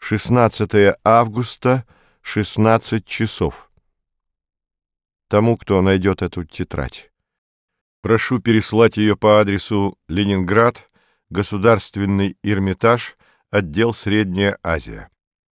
16 августа, 16 часов. Тому, кто найдет эту тетрадь. Прошу переслать ее по адресу Ленинград, Государственный Эрмитаж, отдел Средняя Азия.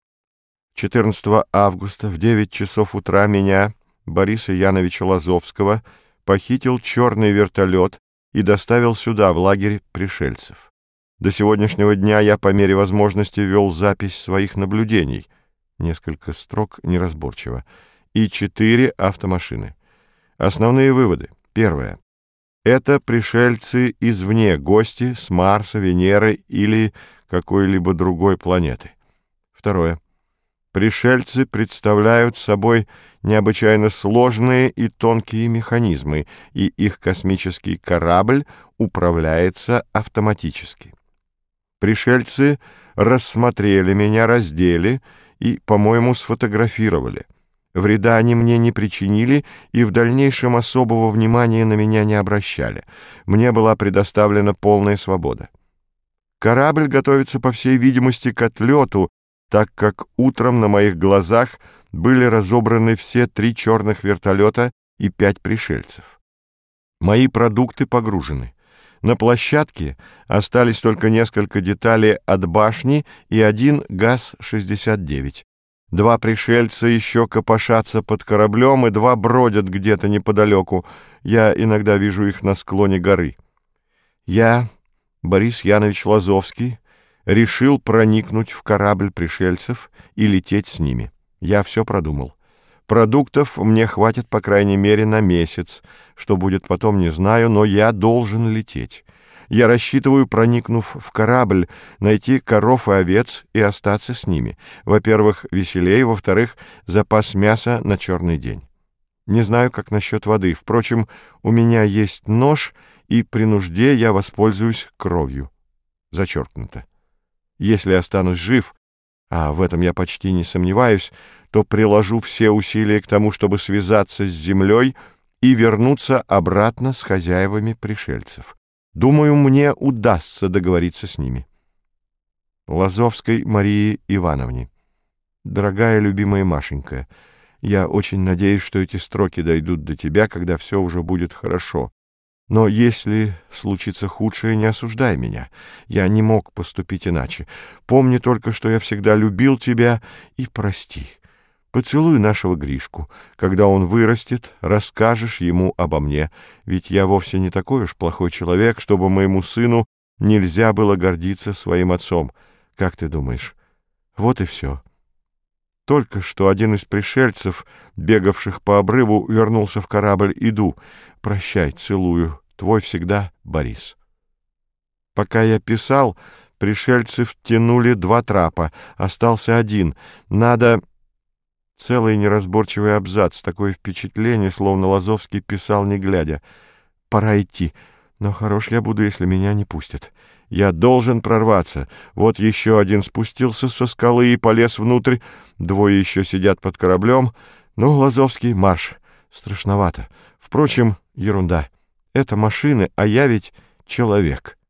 14 августа в 9 часов утра меня, Бориса Яновича Лазовского, похитил черный вертолет и доставил сюда, в лагерь пришельцев. До сегодняшнего дня я по мере возможности вел запись своих наблюдений, несколько строк неразборчиво, и 4 автомашины. Основные выводы. Первое. Это пришельцы извне, гости с Марса, Венеры или какой-либо другой планеты. Второе. Пришельцы представляют собой необычайно сложные и тонкие механизмы, и их космический корабль управляется автоматически. Пришельцы рассмотрели меня, раздели и, по-моему, сфотографировали. Вреда они мне не причинили и в дальнейшем особого внимания на меня не обращали. Мне была предоставлена полная свобода. Корабль готовится, по всей видимости, к отлету, так как утром на моих глазах были разобраны все 3 черных вертолета и 5 пришельцев. Мои продукты погружены. На площадке остались только несколько деталей от башни и 1 ГАЗ-69. 2 пришельца еще копошатся под кораблем, и 2 бродят где-то неподалеку. Я иногда вижу их на склоне горы. Я, Борис Янович Лазовский, решил проникнуть в корабль пришельцев и лететь с ними. Я все продумал. Продуктов мне хватит, по крайней мере, на месяц. Что будет потом, не знаю, но я должен лететь. Я рассчитываю, проникнув в корабль, найти коров и овец и остаться с ними. Во-первых, веселее, во-вторых, запас мяса на черный день. Не знаю, как насчет воды. Впрочем, у меня есть нож, и при нужде я воспользуюсь кровью. Зачеркнуто. Если останусь жив, а в этом я почти не сомневаюсь, то приложу все усилия к тому, чтобы связаться с землей и вернуться обратно с хозяевами пришельцев. Думаю, мне удастся договориться с ними. Лазовской Марии Ивановне. Дорогая, любимая Машенька, я очень надеюсь, что эти строки дойдут до тебя, когда все уже будет хорошо. Но если случится худшее, не осуждай меня. Я не мог поступить иначе. Помни только, что я всегда любил тебя, и прости. Поцелуй нашего Гришку. Когда он вырастет, расскажешь ему обо мне, ведь я вовсе не такой уж плохой человек, чтобы моему сыну нельзя было гордиться своим отцом. Как ты думаешь? Вот и все. Только что один из пришельцев, бегавших по обрыву, вернулся в корабль. Иду. Прощай, целую. Твой всегда Борис. Пока я писал, пришельцы втянули 2 трапа. Остался 1. Надо... Целый неразборчивый абзац. Такое впечатление, словно Лазовский писал, не глядя. Пора идти. Но хорош я буду, если меня не пустят. Я должен прорваться. Вот еще один спустился со скалы и полез внутрь. 2 еще сидят под кораблем. Ну, Лазовский, марш. Страшновато. Впрочем, ерунда. Это машины, а я ведь человек.